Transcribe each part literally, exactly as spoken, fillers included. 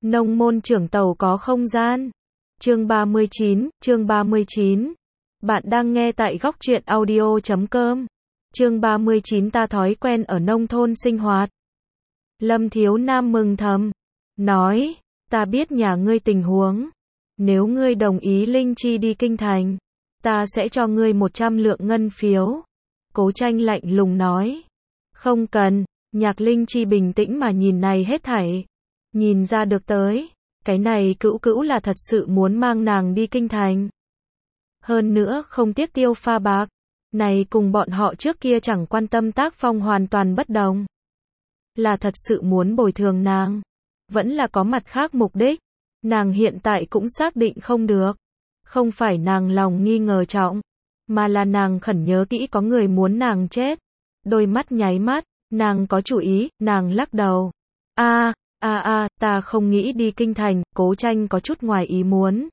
Nông môn trưởng tàu có không gian. Chương ba mươi chín, chương ba mươi chín. Bạn đang nghe tại góc truyện audio chấm com. Chương ba mươi chín ta thói quen ở nông thôn sinh hoạt. Lâm Thiếu Nam mừng thầm, nói, ta biết nhà ngươi tình huống. Nếu ngươi đồng ý Linh Chi đi kinh thành, ta sẽ cho ngươi một trăm lượng ngân phiếu. Cố Tranh lạnh lùng nói, không cần. Nhạc Linh Chi bình tĩnh mà nhìn này hết thảy. Nhìn ra được tới, cái này Cữu Cữu là thật sự muốn mang nàng đi kinh thành. Hơn nữa không tiếc tiêu pha bạc, này cùng bọn họ trước kia chẳng quan tâm tác phong hoàn toàn bất đồng. Là thật sự muốn bồi thường nàng, vẫn là có mặt khác mục đích, nàng hiện tại cũng xác định không được. Không phải nàng lòng nghi ngờ trọng, mà là nàng khẩn nhớ kỹ có người muốn nàng chết. Đôi mắt nháy mắt, nàng có chủ ý, nàng lắc đầu. A, a a, ta không nghĩ đi kinh thành. Cố Tranh có chút ngoài ý muốn.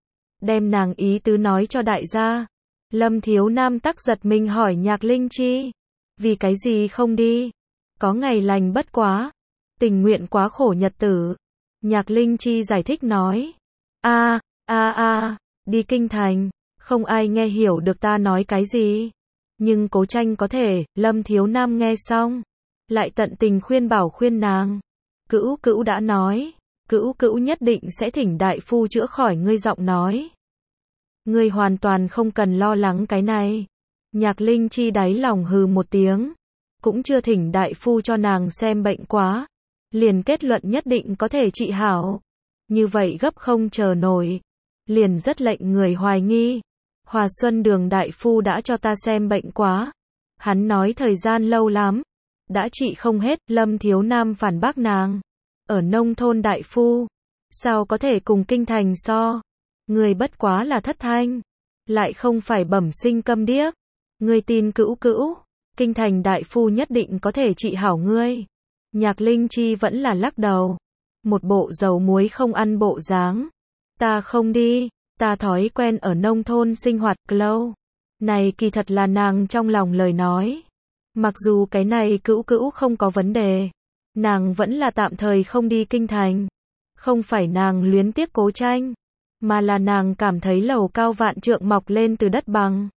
Đem nàng ý tứ nói cho đại gia. Lâm Thiếu Nam tắc giật mình hỏi Nhạc Linh Chi, vì cái gì không đi? Có ngày lành bất quá, tình nguyện quá khổ nhật tử. Nhạc Linh Chi giải thích nói, a, a a, đi kinh thành, không ai nghe hiểu được ta nói cái gì. Nhưng Cố Tranh có thể. Lâm Thiếu Nam nghe xong, lại tận tình khuyên bảo khuyên nàng. Cữu Cữu đã nói, Cữu Cữu nhất định sẽ thỉnh đại phu chữa khỏi ngươi. Giọng nói, ngươi hoàn toàn không cần lo lắng cái này. Nhạc Linh Chi đáy lòng hừ một tiếng, cũng chưa thỉnh đại phu cho nàng xem bệnh quá, liền kết luận nhất định có thể trị hảo. Như vậy gấp không chờ nổi, liền rất lệnh người hoài nghi. Hòa Xuân Đường đại phu đã cho ta xem bệnh quá, hắn nói thời gian lâu lắm, đã trị không hết. Lâm Thiếu Nam phản bác nàng, ở nông thôn đại phu, sao có thể cùng kinh thành so? Người bất quá là thất thanh, lại không phải bẩm sinh câm điếc. Ngươi tin Cữu Cữu, kinh thành đại phu nhất định có thể trị hảo ngươi. Nhạc Linh Chi vẫn là lắc đầu, một bộ dầu muối không ăn bộ dáng. Ta không đi, ta thói quen ở nông thôn sinh hoạt lâu. Này kỳ thật là nàng trong lòng lời nói. Mặc dù cái này Cữu Cữu không có vấn đề, nàng vẫn là tạm thời không đi kinh thành. Không phải nàng luyến tiếc Cố Tranh, mà là nàng cảm thấy lầu cao vạn trượng mọc lên từ đất bằng,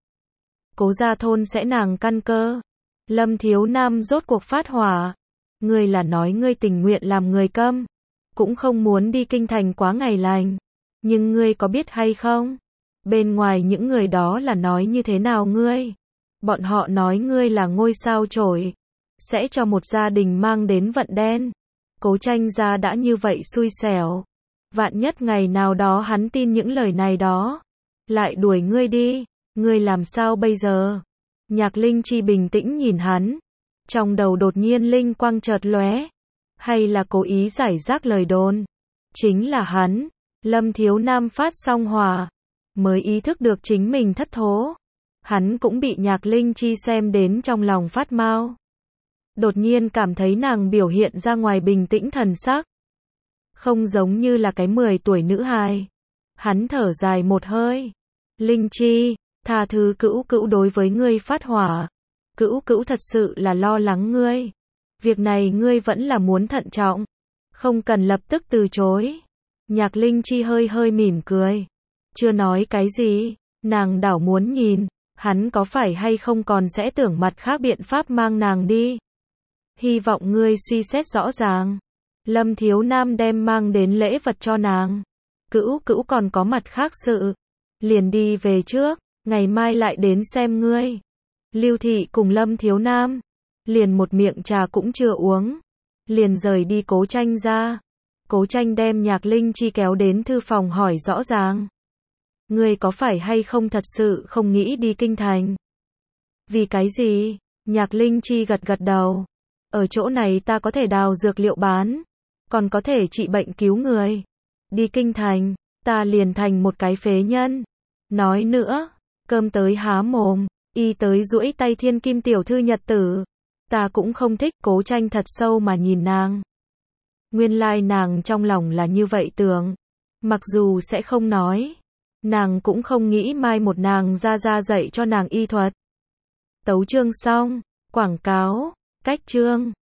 Cố gia thôn sẽ nàng căn cơ. Lâm Thiếu Nam rốt cuộc phát hỏa, ngươi là nói ngươi tình nguyện làm người câm, cũng không muốn đi kinh thành quá ngày lành. Nhưng ngươi có biết hay không, bên ngoài những người đó là nói như thế nào ngươi? Bọn họ nói ngươi là ngôi sao chổi, sẽ cho một gia đình mang đến vận đen. Cố Tranh gia đã như vậy xui xẻo, vạn nhất ngày nào đó hắn tin những lời này đó, lại đuổi ngươi đi, ngươi làm sao bây giờ? Nhạc Linh Chi bình tĩnh nhìn hắn, trong đầu đột nhiên linh quang chợt lóe, hay là cố ý giải rác lời đồn? Chính là hắn. Lâm Thiếu Nam phát xong hỏa, mới ý thức được chính mình thất thố. Hắn cũng bị Nhạc Linh Chi xem đến trong lòng phát mau. Đột nhiên cảm thấy nàng biểu hiện ra ngoài bình tĩnh thần sắc, không giống như là cái mười tuổi nữ hài. Hắn thở dài một hơi, Linh Chi, tha thứ Cữu Cữu đối với ngươi phát hỏa. Cữu Cữu thật sự là lo lắng ngươi. Việc này ngươi vẫn là muốn thận trọng, không cần lập tức từ chối. Nhạc Linh Chi hơi hơi mỉm cười, chưa nói cái gì. Nàng đảo muốn nhìn, hắn có phải hay không còn sẽ tưởng mặt khác biện pháp mang nàng đi. Hy vọng ngươi suy xét rõ ràng. Lâm Thiếu Nam đem mang đến lễ vật cho nàng. Cữu Cữu còn có mặt khác sự, liền đi về trước, ngày mai lại đến xem ngươi. Lưu Thị cùng Lâm Thiếu Nam, liền một miệng trà cũng chưa uống, liền rời đi Cố Tranh ra. Cố Tranh đem Nhạc Linh Chi kéo đến thư phòng hỏi rõ ràng, ngươi có phải hay không thật sự không nghĩ đi kinh thành? Vì cái gì? Nhạc Linh Chi gật gật đầu, ở chỗ này ta có thể đào dược liệu bán, còn có thể trị bệnh cứu người. Đi kinh thành, ta liền thành một cái phế nhân. Nói nữa, cơm tới há mồm, y tới duỗi tay thiên kim tiểu thư nhật tử, ta cũng không thích. Cố Tranh thật sâu mà nhìn nàng. Nguyên lai nàng trong lòng là như vậy tưởng, mặc dù sẽ không nói, nàng cũng không nghĩ mai một nàng ra ra dạy cho nàng y thuật. Tấu chương xong, quảng cáo, cách chương.